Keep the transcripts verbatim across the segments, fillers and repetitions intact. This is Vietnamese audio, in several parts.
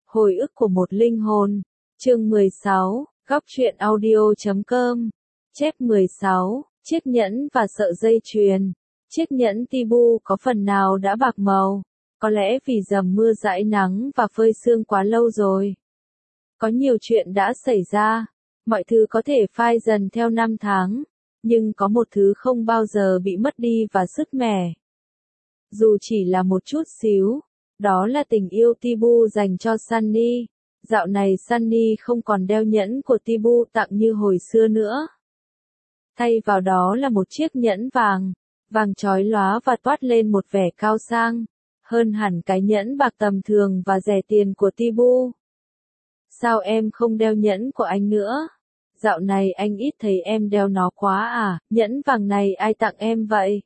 Hồi ức của một linh hồn. Chương mười sáu, góc truyện audio chấm com. Chép mười sáu, chiếc nhẫn và sợi dây chuyền. Chiếc nhẫn Tibu có phần nào đã bạc màu, có lẽ vì dầm mưa dãi nắng và phơi sương quá lâu rồi. Có nhiều chuyện đã xảy ra, mọi thứ có thể phai dần theo năm tháng, nhưng có một thứ không bao giờ bị mất đi và sứt mẻ. Dù chỉ là một chút xíu, đó là tình yêu Tibu dành cho Sunny. Dạo này Sunny không còn đeo nhẫn của Tibu tặng như hồi xưa nữa. Thay vào đó là một chiếc nhẫn vàng, vàng chói lóa và toát lên một vẻ cao sang, hơn hẳn cái nhẫn bạc tầm thường và rẻ tiền của Tibu. Sao em không đeo nhẫn của anh nữa? Dạo này anh ít thấy em đeo nó quá à, nhẫn vàng này ai tặng em vậy?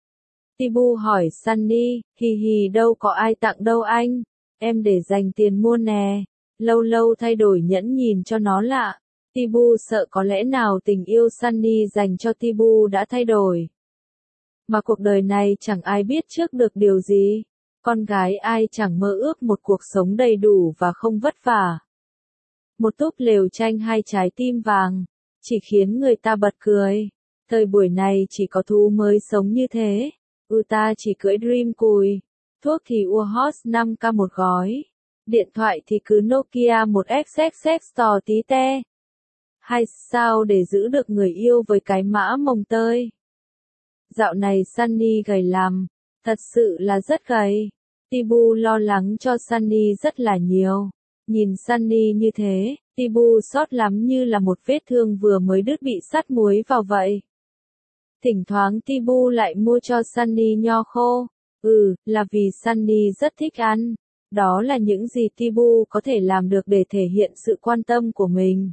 Tibu hỏi Sunny, hì hì đâu có ai tặng đâu anh, em để dành tiền mua nè, lâu lâu thay đổi nhẫn nhìn cho nó lạ. Tibu sợ có lẽ nào tình yêu Sunny dành cho Tibu đã thay đổi. Mà cuộc đời này chẳng ai biết trước được điều gì, con gái ai chẳng mơ ước một cuộc sống đầy đủ và không vất vả. Một túp lều tranh hai trái tim vàng, chỉ khiến người ta bật cười. Thời buổi này chỉ có thú mới sống như thế. Ừ ta chỉ cưỡi Dream cùi, thuốc thì Urhos năm k một gói, điện thoại thì cứ Nokia một ích ích ích Store tí te. Hay sao để giữ được người yêu với cái mã mồng tơi? Dạo này Sunny gầy lắm, thật sự là rất gầy. Tibu lo lắng cho Sunny rất là nhiều. Nhìn Sunny như thế, Tibu xót lắm như là một vết thương vừa mới đứt bị sắt muối vào vậy. Thỉnh thoảng Tibu lại mua cho Sunny nho khô. Ừ, là vì Sunny rất thích ăn. Đó là những gì Tibu có thể làm được để thể hiện sự quan tâm của mình.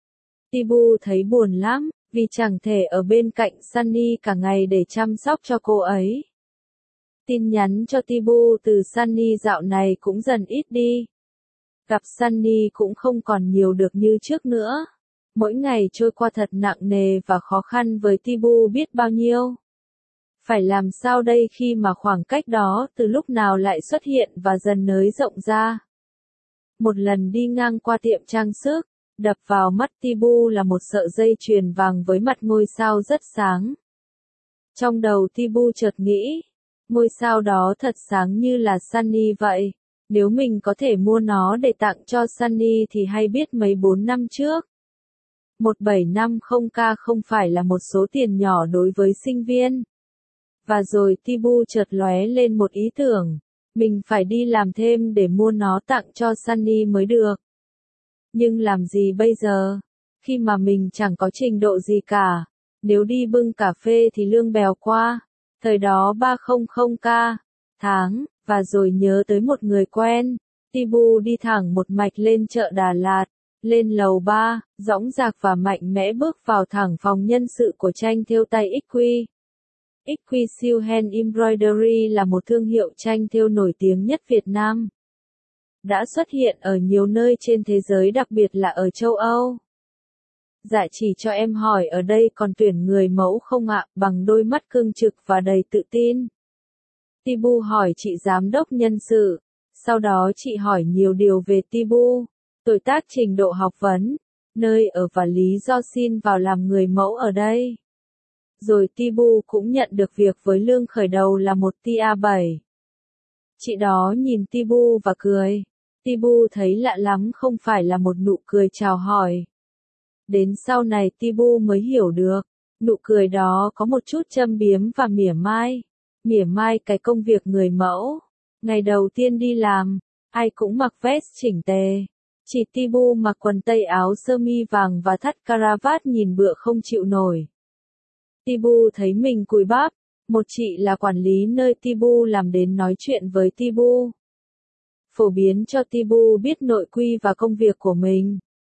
Tibu thấy buồn lắm, vì chẳng thể ở bên cạnh Sunny cả ngày để chăm sóc cho cô ấy. Tin nhắn cho Tibu từ Sunny dạo này cũng dần ít đi. Gặp Sunny cũng không còn nhiều được như trước nữa. Mỗi ngày trôi qua thật nặng nề và khó khăn với Tibu biết bao nhiêu. Phải làm sao đây khi mà khoảng cách đó từ lúc nào lại xuất hiện và dần nới rộng ra. Một lần đi ngang qua tiệm trang sức, đập vào mắt Tibu là một sợi dây chuyền vàng với mặt ngôi sao rất sáng. Trong đầu Tibu chợt nghĩ, ngôi sao đó thật sáng như là Sunny vậy. Nếu mình có thể mua nó để tặng cho Sunny thì hay biết mấy bốn năm trước. một nghìn bảy trăm năm mươi k không phải là một số tiền nhỏ đối với sinh viên. Và rồi Tibu chợt lóe lên một ý tưởng, mình phải đi làm thêm để mua nó tặng cho Sunny mới được. Nhưng làm gì bây giờ, khi mà mình chẳng có trình độ gì cả, nếu đi bưng cà phê thì lương bèo qua, thời đó ba trăm k, tháng, và rồi nhớ tới một người quen, Tibu đi thẳng một mạch lên chợ Đà Lạt, lên lầu ba, dõng dạc và mạnh mẽ bước vào thẳng phòng nhân sự của tranh thêu tay ích quy. ích quy Silk Hand Embroidery là một thương hiệu tranh thêu nổi tiếng nhất Việt Nam. Đã xuất hiện ở nhiều nơi trên thế giới, đặc biệt là ở châu Âu. Dạ chỉ cho em hỏi ở đây còn tuyển người mẫu không ạ? Bằng đôi mắt cương trực và đầy tự tin. Tibu hỏi chị giám đốc nhân sự. Sau đó chị hỏi nhiều điều về Tibu, tuổi tác, trình độ học vấn, nơi ở và lý do xin vào làm người mẫu ở đây. Rồi Tibu cũng nhận được việc với lương khởi đầu là một T A bảy. Chị đó nhìn Tibu và cười. Tibu thấy lạ lắm, không phải là một nụ cười chào hỏi. Đến sau này Tibu mới hiểu được, nụ cười đó có một chút châm biếm và mỉa mai. Mỉa mai cái công việc người mẫu. Ngày đầu tiên đi làm, ai cũng mặc vest chỉnh tề. Chỉ Tibu mặc quần tây áo sơ mi vàng và thắt caravat nhìn bựa không chịu nổi. Tibu thấy mình cùi bắp. Một chị là quản lý nơi Tibu làm đến nói chuyện với Tibu, phổ biến cho Tibu biết nội quy và công việc của mình.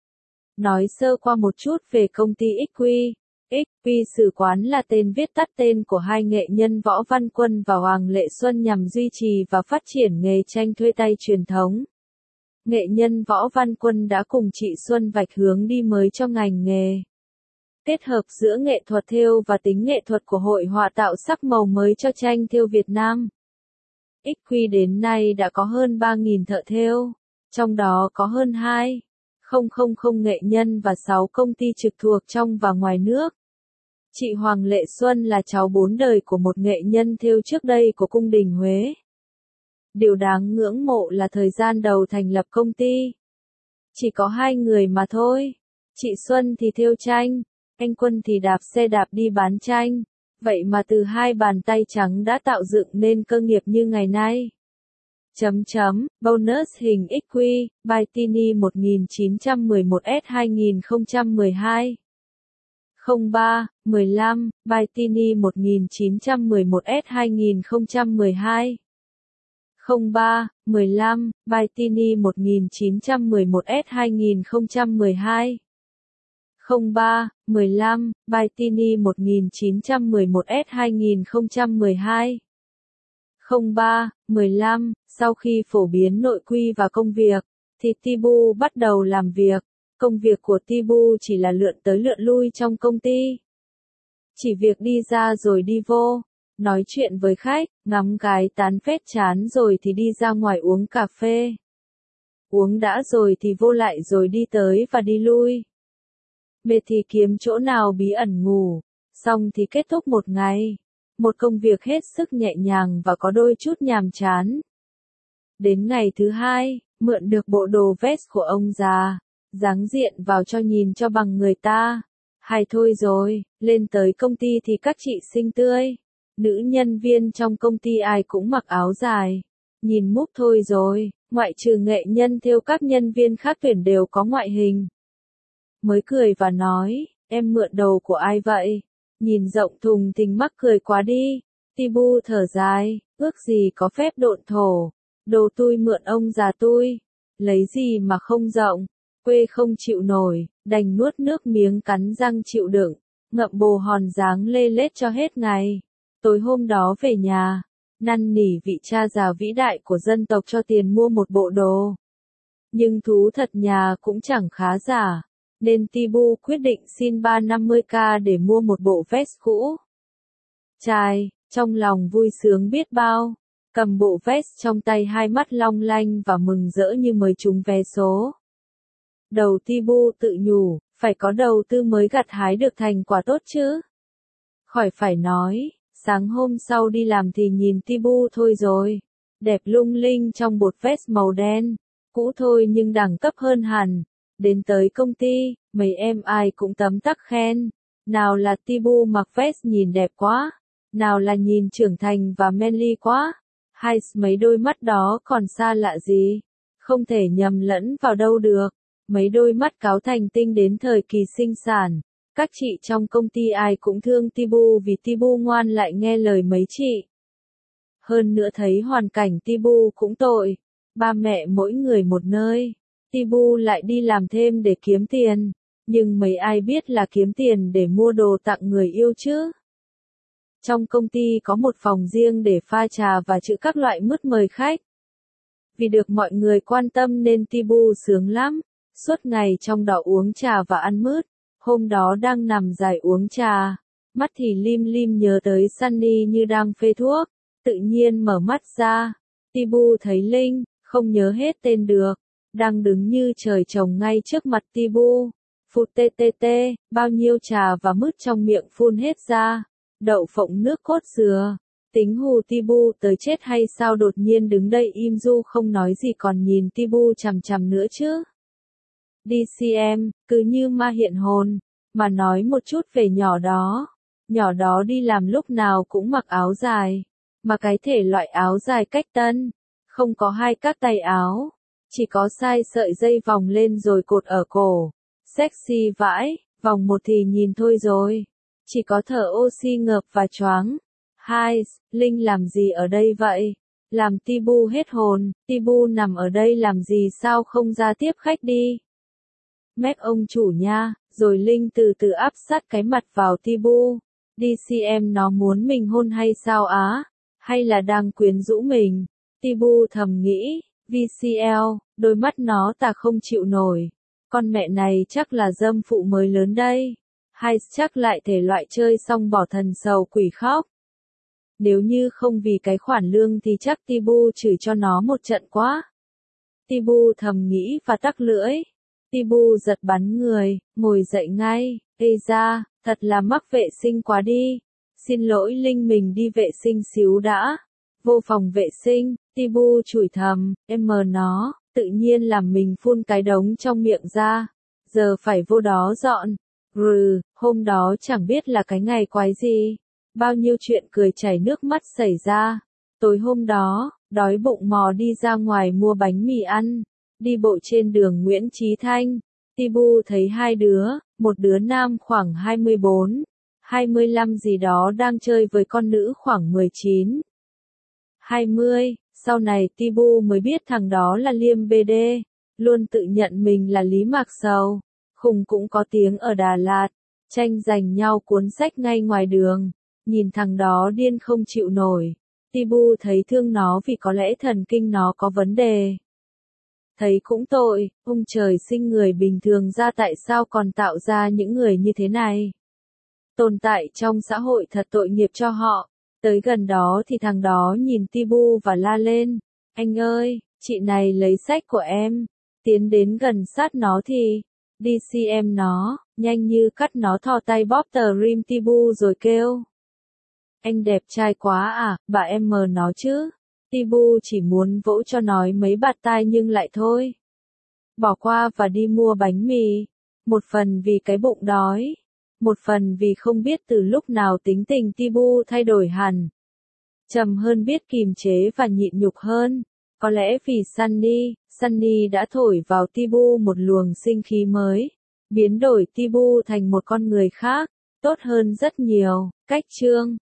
Nói sơ qua một chút về công ty ích quy. ích quy Sử Quán là tên viết tắt tên của hai nghệ nhân Võ Văn Quân và Hoàng Lệ Xuân nhằm duy trì và phát triển nghề tranh thuê tay truyền thống. Nghệ nhân Võ Văn Quân đã cùng chị Xuân vạch hướng đi mới cho ngành nghề. Kết hợp giữa nghệ thuật thêu và tính nghệ thuật của hội họa tạo sắc màu mới cho tranh thêu Việt Nam. ích quy đến nay đã có hơn ba nghìn thợ thêu. Trong đó có hơn hai nghìn nghệ nhân và sáu công ty trực thuộc trong và ngoài nước. Chị Hoàng Lệ Xuân là cháu bốn đời của một nghệ nhân thêu trước đây của cung đình Huế. Điều đáng ngưỡng mộ là thời gian đầu thành lập công ty, chỉ có hai người mà thôi. Chị Xuân thì thêu tranh, anh Quân thì đạp xe đạp đi bán tranh. Vậy mà từ hai bàn tay trắng đã tạo dựng nên cơ nghiệp như ngày nay. Chấm chấm, bonus hình ích quy, by Tini một nghìn chín trăm mười một S hai nghìn không trăm mười hai. không ba, mười lăm, by Tini một nghìn chín trăm mười một S hai nghìn không trăm mười hai. không ba, mười lăm, by Tini một nghìn chín trăm mười một S hai nghìn không trăm mười hai. không ba, mười lăm, by Tini một nghìn chín trăm mười một S hai nghìn không trăm mười hai. không ba, mười lăm, sau khi phổ biến nội quy và công việc, thì Tibu bắt đầu làm việc. Công việc của Tibu chỉ là lượn tới lượn lui trong công ty. Chỉ việc đi ra rồi đi vô, nói chuyện với khách, ngắm gái tán phét chán rồi thì đi ra ngoài uống cà phê. Uống đã rồi thì vô lại rồi đi tới và đi lui. Mệt thì kiếm chỗ nào bí ẩn ngủ, xong thì kết thúc một ngày. Một công việc hết sức nhẹ nhàng và có đôi chút nhàm chán. Đến ngày thứ hai, mượn được bộ đồ vest của ông già, dáng diện vào cho nhìn cho bằng người ta. Hay thôi rồi, lên tới công ty thì các chị xinh tươi. Nữ nhân viên trong công ty ai cũng mặc áo dài. Nhìn múc thôi rồi, ngoại trừ nghệ nhân thêu các nhân viên khác tuyển đều có ngoại hình. Mới cười và nói, em mượn đầu của ai vậy? Nhìn rộng thùng thình mắc cười quá đi. Tibu thở dài, ước gì có phép độn thổ. Đồ tui mượn ông già tui. Lấy gì mà không rộng. Quê không chịu nổi, đành nuốt nước miếng cắn răng chịu đựng. Ngậm bồ hòn dáng lê lết cho hết ngày. Tối hôm đó về nhà, năn nỉ vị cha già vĩ đại của dân tộc cho tiền mua một bộ đồ. Nhưng thú thật nhà cũng chẳng khá giả. Nên Tibu quyết định xin ba trăm năm mươi k để mua một bộ vest cũ. Trai, trong lòng vui sướng biết bao, cầm bộ vest trong tay hai mắt long lanh và mừng rỡ như mới trúng vé số. Đầu Tibu tự nhủ, phải có đầu tư mới gặt hái được thành quả tốt chứ. Khỏi phải nói, sáng hôm sau đi làm thì nhìn Tibu thôi rồi. Đẹp lung linh trong bột vest màu đen, cũ thôi nhưng đẳng cấp hơn hẳn. Đến tới công ty, mấy em ai cũng tấm tắc khen. Nào là Tibu mặc vest nhìn đẹp quá, nào là nhìn trưởng thành và manly quá. Hay mấy đôi mắt đó còn xa lạ gì, không thể nhầm lẫn vào đâu được. Mấy đôi mắt cáo thành tinh đến thời kỳ sinh sản. Các chị trong công ty ai cũng thương Tibu vì Tibu ngoan lại nghe lời mấy chị. Hơn nữa thấy hoàn cảnh Tibu cũng tội. Ba mẹ mỗi người một nơi. Tibu lại đi làm thêm để kiếm tiền. Nhưng mấy ai biết là kiếm tiền để mua đồ tặng người yêu chứ. Trong công ty có một phòng riêng để pha trà và trữ các loại mứt mời khách. Vì được mọi người quan tâm nên Tibu sướng lắm. Suốt ngày trong đó uống trà và ăn mứt. Hôm đó đang nằm dài uống trà. Mắt thì lim lim nhớ tới Sunny như đang phê thuốc. Tự nhiên mở mắt ra. Tibu thấy Linh, không nhớ hết tên được. Đang đứng như trời trồng ngay trước mặt Tibu. Phụt tê tê tê, bao nhiêu trà và mứt trong miệng phun hết ra. Đậu phộng nước cốt dừa. Tính hù Tibu tới chết hay sao đột nhiên đứng đây im du không nói gì còn nhìn Tibu chằm chằm nữa chứ. đê xê em, cứ như ma hiện hồn, mà nói một chút về nhỏ đó. Nhỏ đó đi làm lúc nào cũng mặc áo dài, mà cái thể loại áo dài cách tân, không có hai các tay áo, chỉ có sai sợi dây vòng lên rồi cột ở cổ. Sexy vãi, vòng một thì nhìn thôi rồi, chỉ có thở oxy ngợp và choáng. Hai, Linh làm gì ở đây vậy? Làm Tibu hết hồn, Tibu nằm ở đây làm gì sao không ra tiếp khách đi? Mép ông chủ nha, rồi Linh từ từ áp sát cái mặt vào Tibu. đê xê em nó muốn mình hôn hay sao á? Hay là đang quyến rũ mình? Tibu thầm nghĩ, vê xê lờ, đôi mắt nó ta không chịu nổi. Con mẹ này chắc là dâm phụ mới lớn đây. Hay chắc lại thể loại chơi xong bỏ thần sầu quỷ khóc. Nếu như không vì cái khoản lương thì chắc Tibu chửi cho nó một trận quá. Tibu thầm nghĩ và tắc lưỡi. Tibu giật bắn người, ngồi dậy ngay. Ê ra, thật là mắc vệ sinh quá đi. Xin lỗi Linh, mình đi vệ sinh xíu đã. Vô phòng vệ sinh, Tibu chửi thầm, em mờ nó, tự nhiên làm mình phun cái đống trong miệng ra. Giờ phải vô đó dọn. Rừ, hôm đó chẳng biết là cái ngày quái gì. Bao nhiêu chuyện cười chảy nước mắt xảy ra. Tối hôm đó, đói bụng mò đi ra ngoài mua bánh mì ăn. Đi bộ trên đường Nguyễn Chí Thanh. Tibu thấy hai đứa, một đứa nam khoảng hai mươi bốn, hai mươi lăm gì đó đang chơi với con nữ khoảng mười chín, hai mươi. Sau này Tibu mới biết thằng đó là Liêm bê đê, luôn tự nhận mình là Lý Mạc Sầu. Khùng cũng có tiếng ở Đà Lạt, tranh giành nhau cuốn sách ngay ngoài đường. Nhìn thằng đó điên không chịu nổi. Tibu thấy thương nó vì có lẽ thần kinh nó có vấn đề. Thấy cũng tội, ông trời sinh người bình thường ra tại sao còn tạo ra những người như thế này. Tồn tại trong xã hội thật tội nghiệp cho họ. Tới gần đó thì thằng đó nhìn Tibu và la lên. Anh ơi, chị này lấy sách của em. Tiến đến gần sát nó thì, đi xem nó, nhanh như cắt nó thò tay bóp tờ rim Tibu rồi kêu. Anh đẹp trai quá à, bà em mờ nó chứ. Tibu chỉ muốn vỗ cho nói mấy bạt tai nhưng lại thôi. Bỏ qua và đi mua bánh mì. Một phần vì cái bụng đói. Một phần vì không biết từ lúc nào tính tình Tibu thay đổi hẳn. Trầm hơn, biết kìm chế và nhịn nhục hơn. Có lẽ vì Sunny, Sunny đã thổi vào Tibu một luồng sinh khí mới. Biến đổi Tibu thành một con người khác, tốt hơn rất nhiều. Cách chương